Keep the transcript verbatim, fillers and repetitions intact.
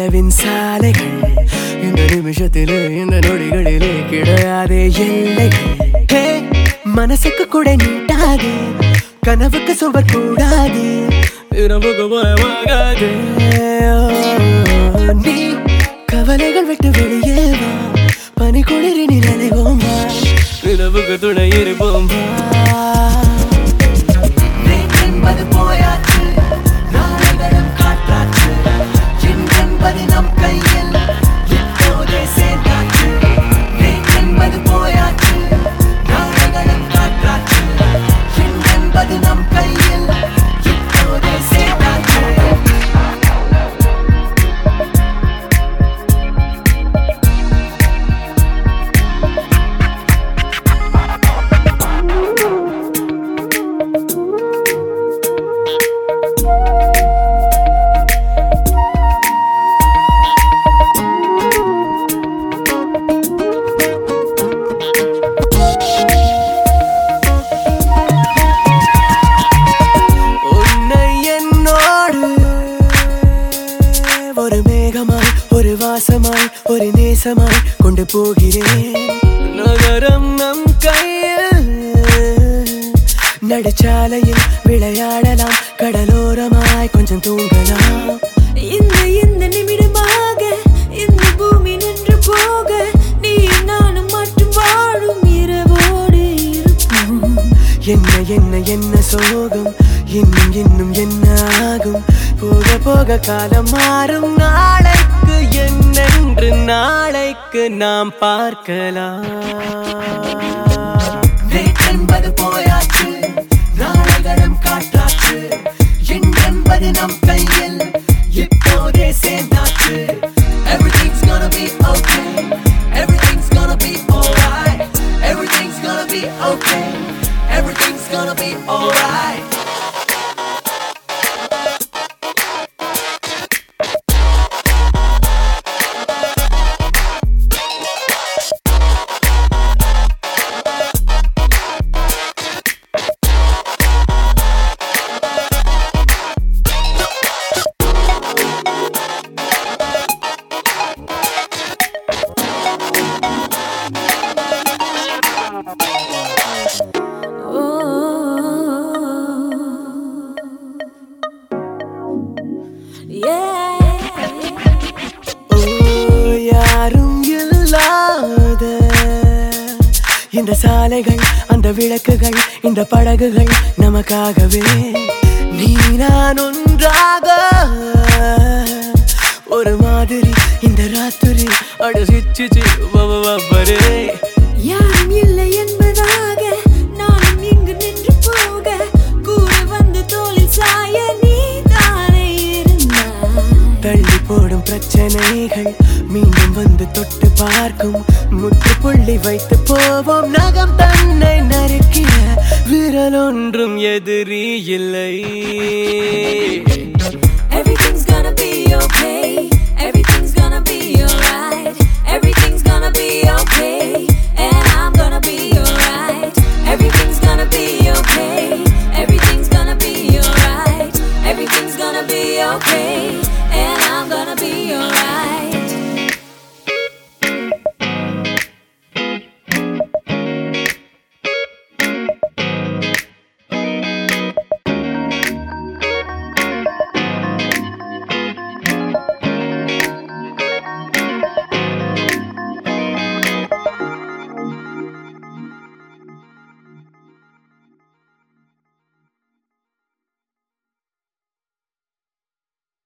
கனவின் சாலைகள் இந்த நிமிஷத்திலே இந்த நொடிகளிலே கிடையாதே எல்லைகள். ஹே மனசுக்கு கூட நீட்டாது, கனவுக்கு சுவர் கூடாது, இரவுக்கு பயமாகாது. நீ கவலைகள் விட்டு வெளியே வா, பனி குளிரின் நினைவோம் வா, இரவுக்கு துணை இருப்போம் வா. என்பது போயாச்சு, நாளைகளும் காற்றாச்சு, என்பது நம் கையில் இப்போதே சேர்ந்தாச்சு. என்பது போயாச்சு, நாளைகளும் காற்றாச்சு, என்பது நம் கையில் இப்போதே சேர்ந்தாச்சு. ஒரு மேகமாய் ஒரு வாசமாய் ஒரு நேசமாய் கொண்டு போகிறேன். நகரம் நம் கையில், நடுச்சாலையில் விளையாடலாம், கடலோரமாய் கொஞ்சம் தூங்கலாம். இந்த இந்த நிமிடமாக இந்த பூமி நின்று போக, நீ நானும் மட்டும் வாழும் இரவோடு இருப்போம். என்ன என்ன என்ன சோகம், இன்னும் இன்னும் என்ன ஆகும், போக போக காலம் மாறும், நாளைக்கு என்னென்று நாளைக்கு நாம் பார்க்கலாம். என்பது போயாச்சு, நாளைகளும் காற்றாச்சு, என்பது நம் கையில் இப்போதே சேர்ந்தாச்சு. Everything's gonna be okay, everything's gonna be alright, everything's gonna be okay, everything's gonna be alright. யாரும் இல்லாத இந்த சாலைகள், அந்த விளக்குகள், இந்த படகுகள் நமக்காகவே. நீ நான் ஒன்றாக ஒரு மாதிரி இந்த ராத்திரி அடசிச்சு வவரே. யாரும் இல்லை என்பதாக நானும் இங்கு நின்று போக, கூட வந்து தோளில் சாய நீ தானே இருந்தாய். தள்ளி போடும் பிரச்சனைகள் மீண்டும் வந்து தொட்டு பார்க்கும், முற்றுப்புள்ளி வைத்து போவோம். நகம் தன்னை நறுக்கிய விரல் ஒன்றும் எதிரி இல்லை.